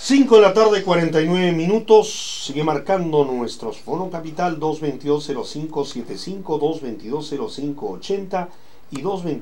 5 de la tarde, 49 minutos. Sigue marcando nuestros Fono Capital 222-0575, 222-0580 y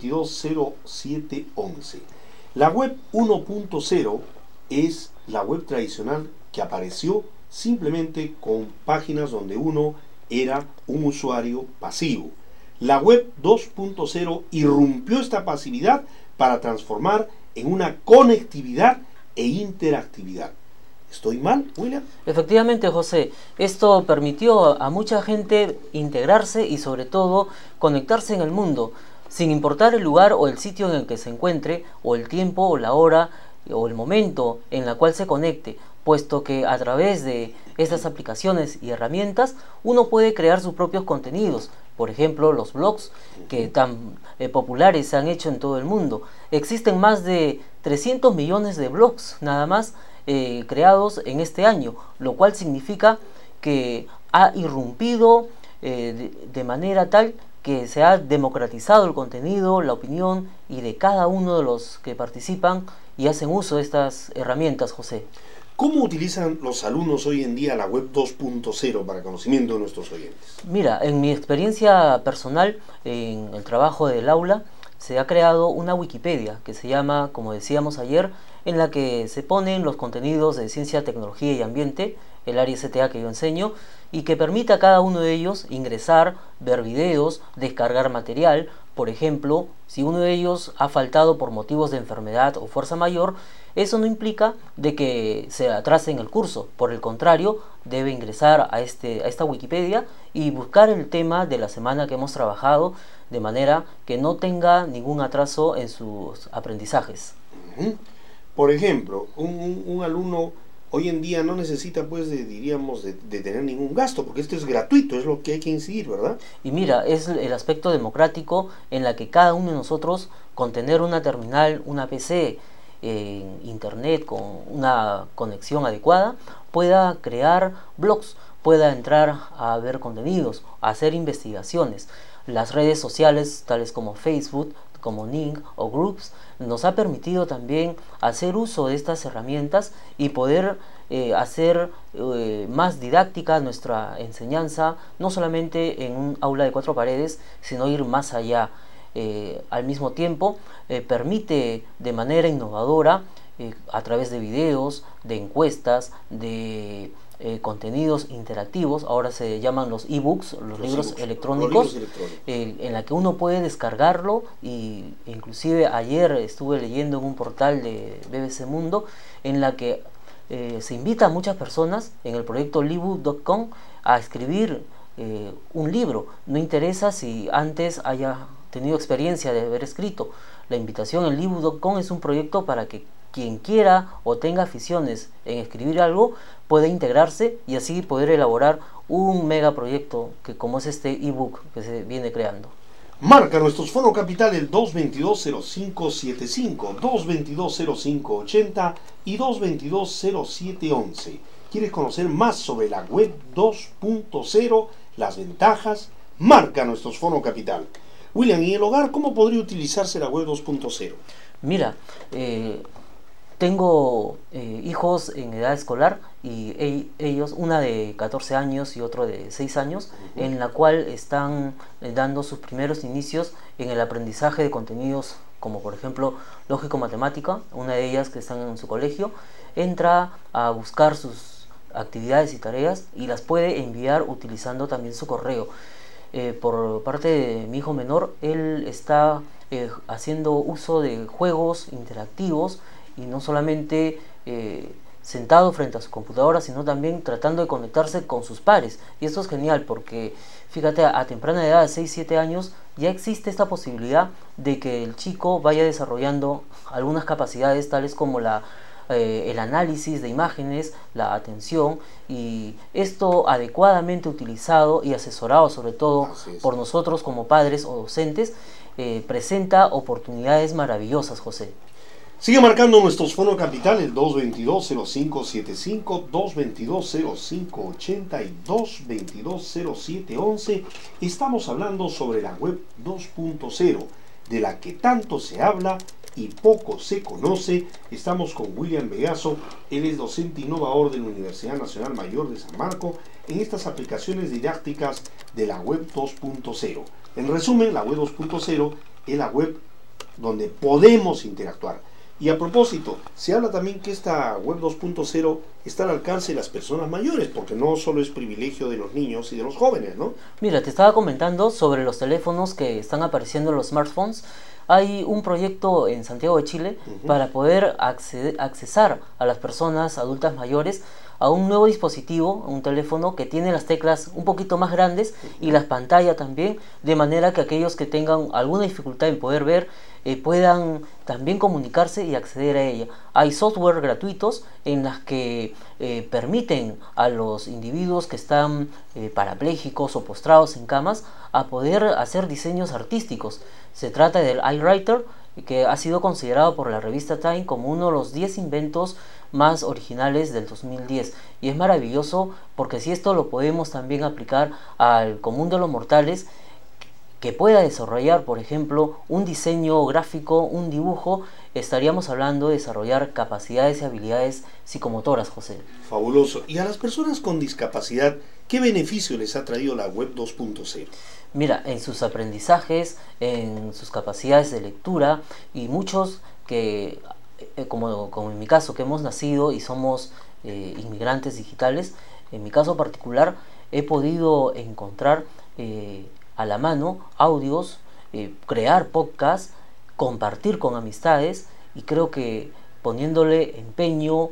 222-0711. La web 1.0 es la web tradicional que apareció simplemente con páginas donde uno era un usuario pasivo. La web 2.0 irrumpió esta pasividad para transformar en una conectividad e interactividad. ¿Estoy mal, William? Efectivamente, José, esto permitió a mucha gente integrarse y sobre todo conectarse en el mundo, sin importar el lugar o el sitio en el que se encuentre, o el tiempo o la hora o el momento en la cual se conecte, puesto que a través de estas aplicaciones y herramientas uno puede crear sus propios contenidos. Por ejemplo, los blogs que tan populares se han hecho en todo el mundo. Existen más de 300 millones de blogs nada más creados en este año, lo cual significa que ha irrumpido de manera tal que se ha democratizado el contenido, la opinión y de cada uno de los que participan y hacen uso de estas herramientas, José. ¿Cómo utilizan los alumnos hoy en día la web 2.0 para conocimiento de nuestros oyentes? Mira, en mi experiencia personal, en el trabajo del aula, se ha creado una Wikipedia que se llama, como decíamos ayer, en la que se ponen los contenidos de ciencia, tecnología y ambiente, el área STA que yo enseño, y que permite a cada uno de ellos ingresar, ver videos, descargar material. Por ejemplo, si uno de ellos ha faltado por motivos de enfermedad o fuerza mayor, eso no implica de que se atrase en el curso. Por el contrario, debe ingresar a esta Wikipedia y buscar el tema de la semana que hemos trabajado, de manera que no tenga ningún atraso en sus aprendizajes. Por ejemplo, un alumno hoy en día no necesita, pues, de tener ningún gasto, porque esto es gratuito, es lo que hay que incidir, ¿verdad? Y mira, es el aspecto democrático en la que cada uno de nosotros, con tener una terminal, una PC, en internet con una conexión adecuada, pueda crear blogs, pueda entrar a ver contenidos, a hacer investigaciones. Las redes sociales tales como Facebook, como Ning o Groups, nos ha permitido también hacer uso de estas herramientas y poder hacer más didáctica nuestra enseñanza, no solamente en un aula de 4 paredes, sino ir más allá. Al mismo tiempo permite de manera innovadora, a través de videos, de encuestas, de contenidos interactivos, ahora se llaman los ebooks, los libros electrónicos, en la que uno puede descargarlo. Y inclusive ayer estuve leyendo en un portal de BBC Mundo en la que se invita a muchas personas en el proyecto Libbook.com a escribir un libro. No interesa si antes haya tenido experiencia de haber escrito. La invitación en Libbook.com es un proyecto para que quien quiera o tenga aficiones en escribir algo pueda integrarse y así poder elaborar un megaproyecto que como es este ebook que se viene creando. Marca nuestros Fono Capital el 222-0575, 222-0580 y 222-0711. ¿Quieres conocer más sobre la web 2.0, las ventajas? Marca nuestros Fono Capital. William, ¿y en el hogar cómo podría utilizarse la web 2.0? Mira, tengo hijos en edad escolar y ellos, una de 14 años y otro de 6 años, en la cual están dando sus primeros inicios en el aprendizaje de contenidos como por ejemplo lógico-matemática. Una de ellas, que están en su colegio, entra a buscar sus actividades y tareas y las puede enviar utilizando también su correo. Por parte de mi hijo menor, él está haciendo uso de juegos interactivos y no solamente sentado frente a su computadora, sino también tratando de conectarse con sus pares. Y esto es genial porque, fíjate, a temprana edad de 6-7 años ya existe esta posibilidad de que el chico vaya desarrollando algunas capacidades tales como el análisis de imágenes, la atención, y esto adecuadamente utilizado y asesorado sobre todo por nosotros como padres o docentes, presenta oportunidades maravillosas, José. Sigue marcando nuestros Fono Capital el 222-0575, 222-0580 y 222-0711. Estamos hablando sobre la web 2.0, de la que tanto se habla y poco se conoce. Estamos con William Vegaso, él es docente innovador de la Universidad Nacional Mayor de San Marcos en estas aplicaciones didácticas de la web 2.0. En resumen, la web 2.0 es la web donde podemos interactuar. Y a propósito, se habla también que esta web 2.0 está al alcance de las personas mayores, porque no solo es privilegio de los niños y de los jóvenes, ¿no? Mira, te estaba comentando sobre los teléfonos que están apareciendo en los smartphones. Hay un proyecto en Santiago de Chile para poder accesar a las personas adultas mayores a un nuevo dispositivo, un teléfono que tiene las teclas un poquito más grandes y la pantalla también, de manera que aquellos que tengan alguna dificultad en poder ver puedan también comunicarse y acceder a ella. Hay software gratuitos en las que permiten a los individuos que están parapléjicos o postrados en camas a poder hacer diseños artísticos. Se trata del iWriter, que ha sido considerado por la revista Time como uno de los 10 inventos más originales del 2010, y es maravilloso porque si esto lo podemos también aplicar al común de los mortales, que pueda desarrollar, por ejemplo, un diseño gráfico, un dibujo, estaríamos hablando de desarrollar capacidades y habilidades psicomotoras, José. Fabuloso. ¿Y a las personas con discapacidad, qué beneficio les ha traído la web 2.0? Mira, en sus aprendizajes, en sus capacidades de lectura, y muchos que, como en mi caso, que hemos nacido y somos inmigrantes digitales, en mi caso particular, he podido encontrar a la mano audios, crear podcasts, compartir con amistades, y creo que poniéndole empeño,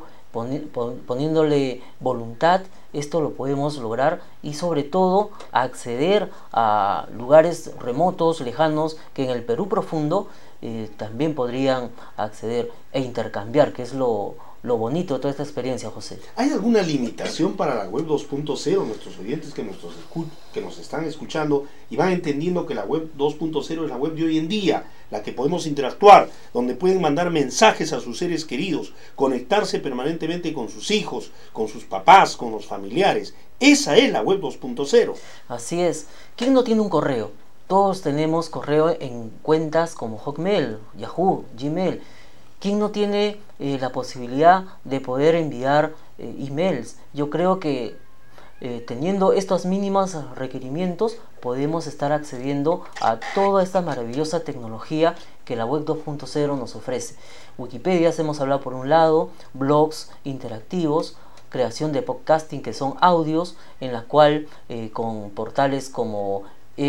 poniéndole voluntad, esto lo podemos lograr, y sobre todo acceder a lugares remotos, lejanos, que en el Perú profundo también podrían acceder e intercambiar, que es lo bonito de toda esta experiencia, José. ¿Hay alguna limitación para la web 2.0? Nuestros oyentes que nos están escuchando y van entendiendo que la web 2.0 es la web de hoy en día, la que podemos interactuar, donde pueden mandar mensajes a sus seres queridos, conectarse permanentemente con sus hijos, con sus papás, con los familiares. Esa es la web 2.0. Así es. ¿Quién no tiene un correo? Todos tenemos correo en cuentas como Hotmail, Yahoo, Gmail. ¿Quién no tiene la posibilidad de poder enviar emails? Yo creo que teniendo estos mínimos requerimientos podemos estar accediendo a toda esta maravillosa tecnología que la web 2.0 nos ofrece. Wikipedia, hemos hablado por un lado, blogs interactivos, creación de podcasting, que son audios en la cual con portales como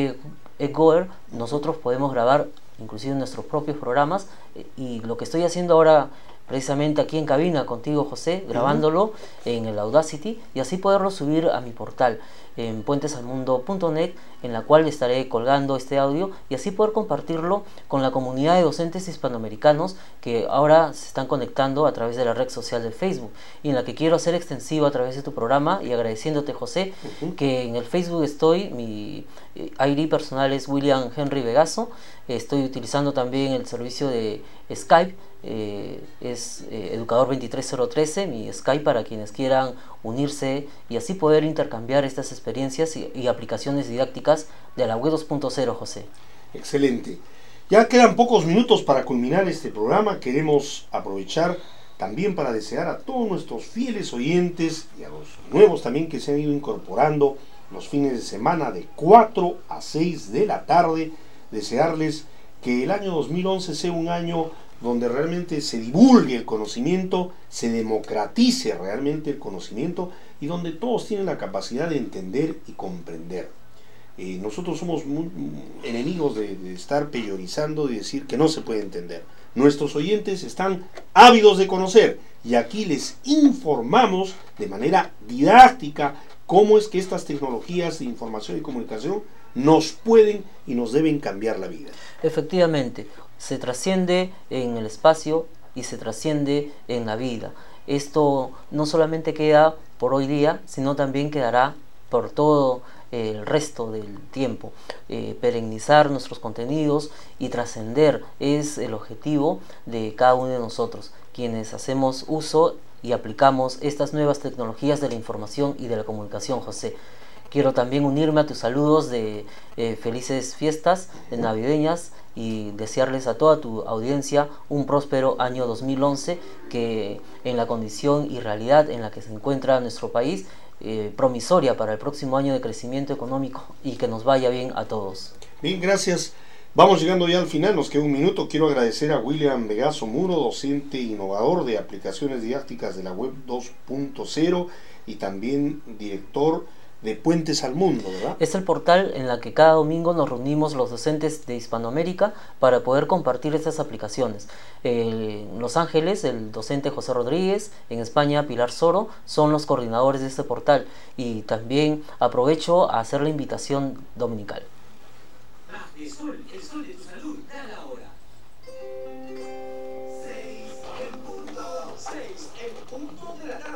Egoer nosotros podemos grabar inclusive nuestros propios programas, y lo que estoy haciendo ahora precisamente aquí en cabina contigo, José, grabándolo en el Audacity, y así poderlo subir a mi portal en puentesalmundo.net, en la cual estaré colgando este audio, y así poder compartirlo con la comunidad de docentes hispanoamericanos que ahora se están conectando a través de la red social de Facebook, y en la que quiero hacer extensivo a través de tu programa, y agradeciéndote, José, que en el Facebook estoy, mi ID personal es William Henry Vegaso, estoy utilizando también el servicio de Skype, es Educador 23013, mi Skype, para quienes quieran unirse y así poder intercambiar estas experiencias y aplicaciones didácticas de la web 2.0, José. Excelente. Ya quedan pocos minutos para culminar este programa. Queremos aprovechar también para desear a todos nuestros fieles oyentes y a los nuevos también que se han ido incorporando los fines de semana de 4 a 6 de la tarde, desearles que el año 2011 sea un año donde realmente se divulgue el conocimiento, se democratice realmente el conocimiento, y donde todos tienen la capacidad de entender y comprender. Nosotros somos muy enemigos de estar peyorizando y decir que no se puede entender. Nuestros oyentes están ávidos de conocer, y aquí les informamos de manera didáctica cómo es que estas tecnologías de información y comunicación nos pueden y nos deben cambiar la vida. Efectivamente, se trasciende en el espacio y se trasciende en la vida. Esto no solamente queda por hoy día, sino también quedará por todo el resto del tiempo. Perennizar nuestros contenidos y trascender es el objetivo de cada uno de nosotros, quienes hacemos uso y aplicamos estas nuevas tecnologías de la información y de la comunicación, José. Quiero también unirme a tus saludos de felices fiestas navideñas y desearles a toda tu audiencia un próspero año 2011, que en la condición y realidad en la que se encuentra nuestro país, promisoria para el próximo año de crecimiento económico, y que nos vaya bien a todos. Bien, gracias. Vamos llegando ya al final, nos queda un minuto. Quiero agradecer a William Vegaso Muro, docente innovador de aplicaciones didácticas de la web 2.0 y también director de Puentes al Mundo, ¿verdad? Es el portal en la que cada domingo nos reunimos los docentes de Hispanoamérica para poder compartir estas aplicaciones. En Los Ángeles, el docente José Rodríguez; en España, Pilar Soro, son los coordinadores de este portal. Y también aprovecho a hacer la invitación dominical. El sol de tu salud.